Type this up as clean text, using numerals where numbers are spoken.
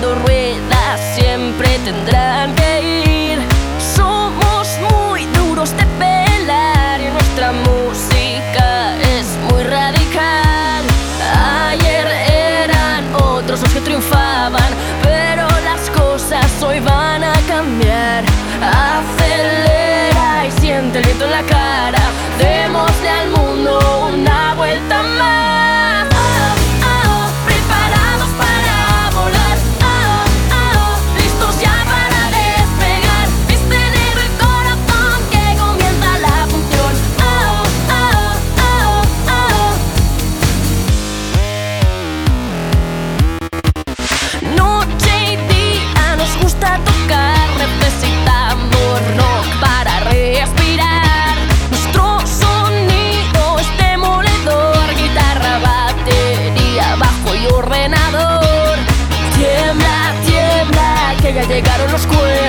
cuando ruedas siempre tendrán que ir. Somos muy duros de pelar y nuestra música es muy radical. Ayer eran otros los que triunfaban, pero las cosas hoy van a cambiar. Acelera y siente el viento en la cara, démosle al mundo una vuelta más. Oh, oh, preparados para volar. Oh, oh, listos ya para despegar. Viste negro el corazón que comienza la función. Oh, oh, oh, oh. Noche y día nos gusta tocar, necesitamos rock para respirar. Nuestro sonido es demoledor, guitarra, batería, bajo y ordenador. Tiembla, tiembla, que ya llegaron los cuernos.